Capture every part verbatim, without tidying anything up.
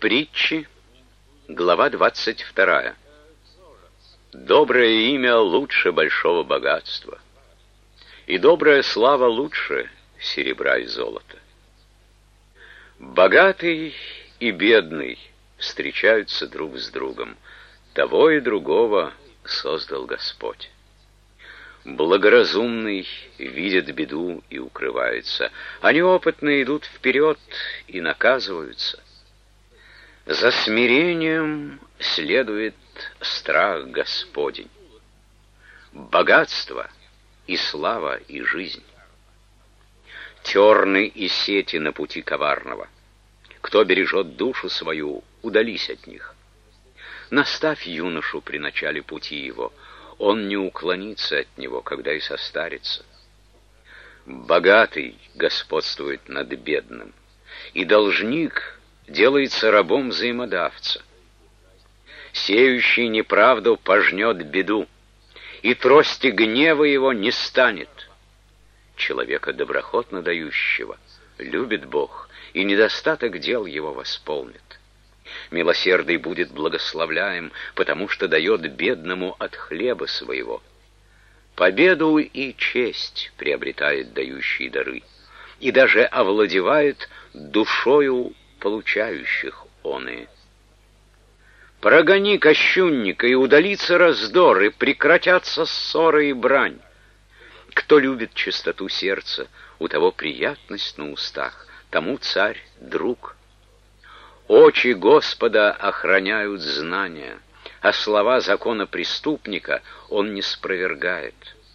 Притчи, глава двадцать вторая. Доброе имя лучше большого богатства, и добрая слава лучше серебра и золота. Богатый и бедный встречаются друг с другом. Того и другого создал Господь. Благоразумный видит беду и укрывается, а неопытные идут вперед и наказываются. За смирением следует страх Господень. Богатство и слава и жизнь. Терны и сети на пути коварного. Кто бережет душу свою, удались от них. Наставь юношу при начале пути его, он не уклонится от него, когда и состарится. Богатый господствует над бедным, и должник делается рабом взаимодавца. Сеющий неправду пожнет беду, и трости гнева его не станет. Человека доброхотно дающего любит Бог, и недостаток дел его восполнит. Милосердный будет благословляем, потому что дает бедному от хлеба своего. Победу и честь приобретает дающий дары, и даже овладевает душою получающих оные. Прогони кощунника, и удалится раздор, и прекратятся ссоры и брань. Кто любит чистоту сердца, у того приятность на устах, тому царь друг. Очи Господа охраняют знания, а слова закона преступника он не спровергает.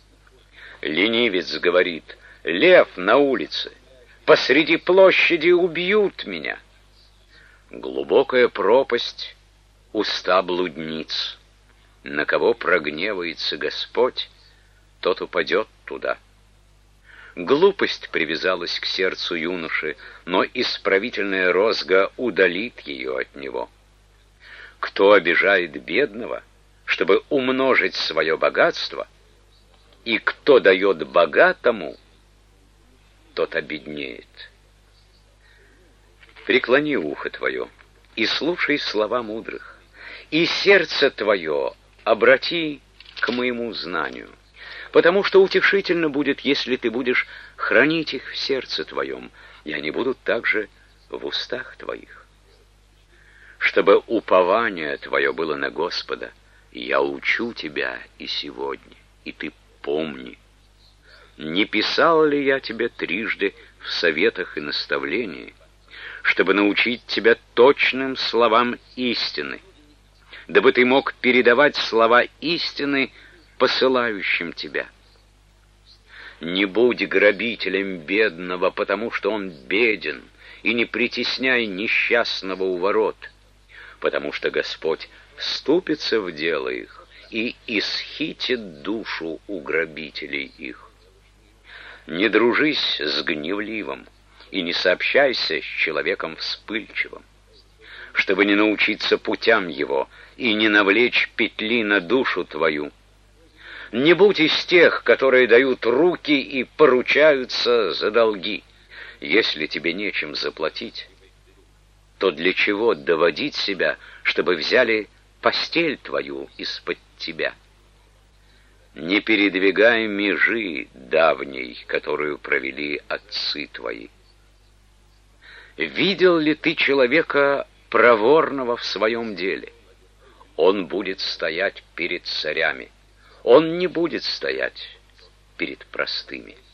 Ленивец говорит: лев на улице, посреди площади убьют меня. Глубокая пропасть — уста блудниц. На кого прогневается Господь, тот упадет туда. Глупость привязалась к сердцу юноши, но исправительная розга удалит ее от него. Кто обижает бедного, чтобы умножить свое богатство, и кто дает богатому, тот обеднеет. Преклони ухо твое и слушай слова мудрых, и сердце твое обрати к моему знанию, потому что утешительно будет, если ты будешь хранить их в сердце твоем, и они будут также в устах твоих. Чтобы упование твое было на Господа, я учу тебя и сегодня, и ты помни. Не писал ли я тебе трижды в советах и наставлении, чтобы научить тебя точным словам истины, дабы ты мог передавать слова истины посылающим тебя? Не будь грабителем бедного, потому что он беден, и не притесняй несчастного у ворот, потому что Господь вступится в дело их и исхитит душу у грабителей их. Не дружись с гневливым, и не сообщайся с человеком вспыльчивым, чтобы не научиться путям его и не навлечь петли на душу твою. Не будь из тех, которые дают руки и поручаются за долги. Если тебе нечем заплатить, то для чего доводить себя, чтобы взяли постель твою из-под тебя? Не передвигай межи давней, которую провели отцы твои. Видел ли ты человека проворного в своем деле? Он будет стоять перед царями, он не будет стоять перед простыми.